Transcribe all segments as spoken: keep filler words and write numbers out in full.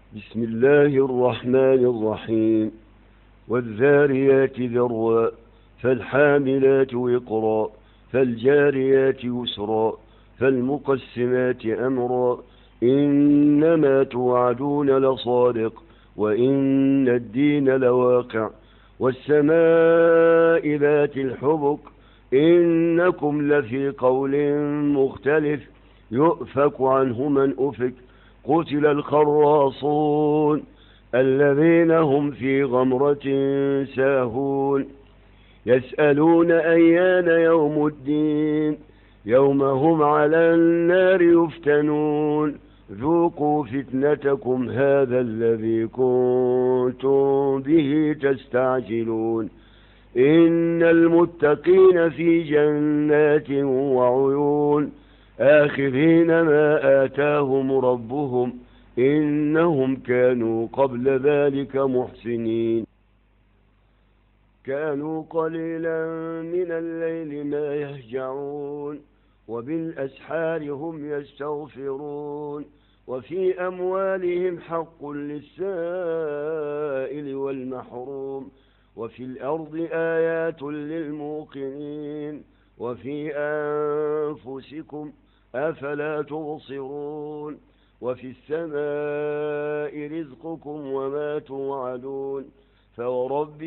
بسم الله الرحمن الرحيم. والذاريات ذروا فالحاملات وقرا فالجاريات يسرا فالمقسمات أمرا إنما توعدون لصادق وإن الدين لواقع والسماء ذات الحبك إنكم لفي قول مختلف يؤفك عنه من أفك قتل الخراصون الذين هم في غمرة ساهون يسألون أيان يوم الدين يوم هم على النار يفتنون ذوقوا فتنتكم هذا الذي كنتم به تستعجلون إن المتقين في جنات وعيون آخذين ما آتاهم ربهم إنهم كانوا قبل ذلك محسنين كانوا قليلا من الليل ما يهجعون وبالأسحار هم يستغفرون وفي أموالهم حق للسائل والمحروم وفي الأرض آيات للموقنين وفي أنفسكم أفلا تبصرون وفي السماء رزقكم وما توعدون فورب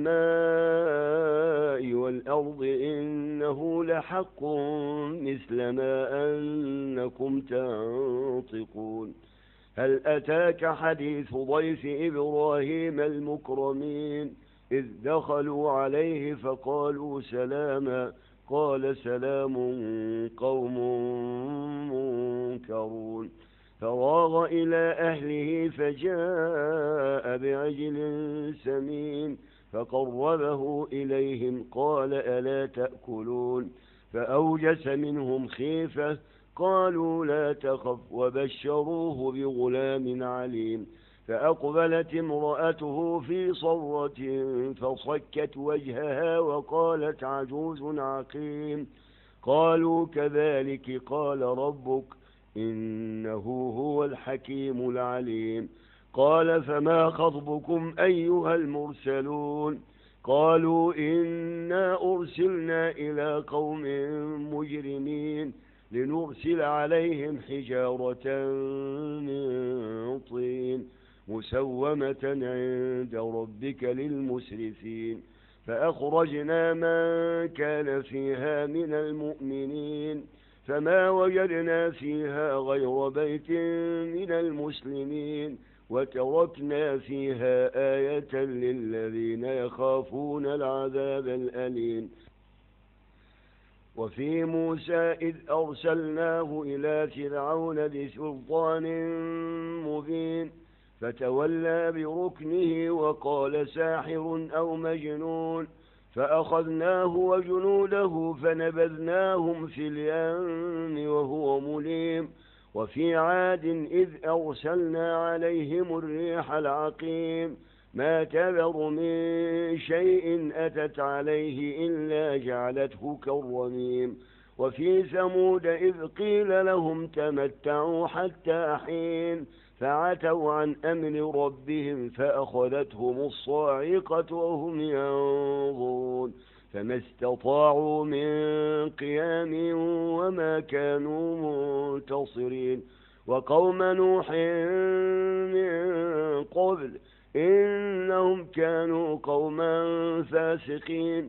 السماء والأرض إنه لحق مثل ما أنكم تنطقون هل أتاك حديث ضيف إبراهيم المكرمين إذ دخلوا عليه فقالوا سلاما قال سلام قوم منكرون فراغ إلى أهله فجاء بعجل سمين فقربه إليهم قال ألا تأكلون فأوجس منهم خيفة قالوا لا تخف وبشروه بغلام عليم فأقبلت امرأته في صرة فصكت وجهها وقالت عجوز عقيم قالوا كذلك قال ربك إنه هو الحكيم العليم قال فما خطبكم أيها المرسلون قالوا إنا أرسلنا إلى قوم مجرمين لنرسل عليهم حجارة من طين مسومة عند ربك للمسرفين فأخرجنا من كان فيها من المؤمنين فما وجدنا فيها غير بيت من المسلمين وتركنا فيها آية للذين يخافون العذاب الأليم وفي موسى إذ أرسلناه إلى فرعون بسلطان مبين فتولى بركنه وقال ساحر أو مجنون فأخذناه وجنوده فنبذناهم في اليم وهو مليم وفي عاد إذ أرسلنا عليهم الريح العقيم ما تذر من شيء أتت عليه إلا جعلته كالرميم وفي ثمود إذ قيل لهم تمتعوا حتى حين فعتوا عن أمر ربهم فأخذتهم الصاعقة وهم ينظرون فما استطاعوا من قيام وما كانوا منتصرين وقوم نوح من قبل إنهم كانوا قوما فاسقين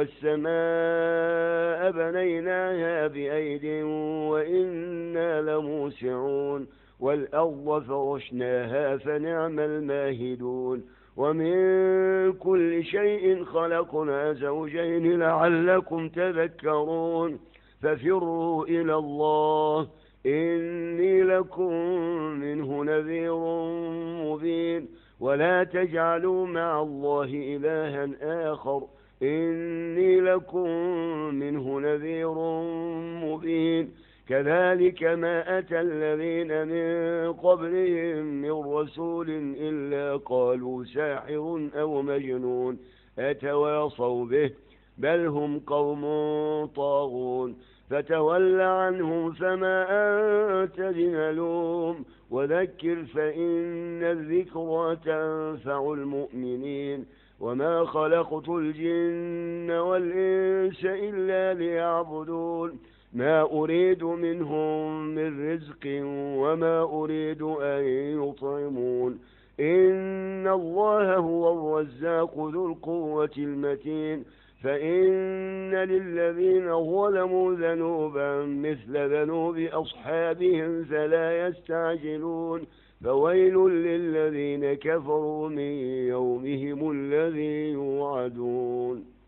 والسماء بنيناها بأيد وإنا لموسعون والأرض فرشناها فنعم الماهدون ومن كل شيء خلقنا زوجين لعلكم تذكرون ففروا إلى الله إني لكم منه نذير مبين ولا تجعلوا مع الله إلها آخر إني لكم منه نذير مبين كذلك ما أتى الذين من قبلهم من رسول إلا قالوا ساحر أو مجنون أتواصوا به بل هم قوم طاغون فتول عنهم فما أنت بملوم وذكر فإن الذكرى تنفع المؤمنين وما خلقت الجن والإنس إلا ليعبدون ما أريد منهم من رزق وما أريد أن يطعمون إن الله هو الرزاق ذو القوة المتين فإن للذين ظلموا ذنوبا مثل ذنوب أصحابهم فلا يستعجلون فويل للذين كفروا من يومهم الذي يوعدون.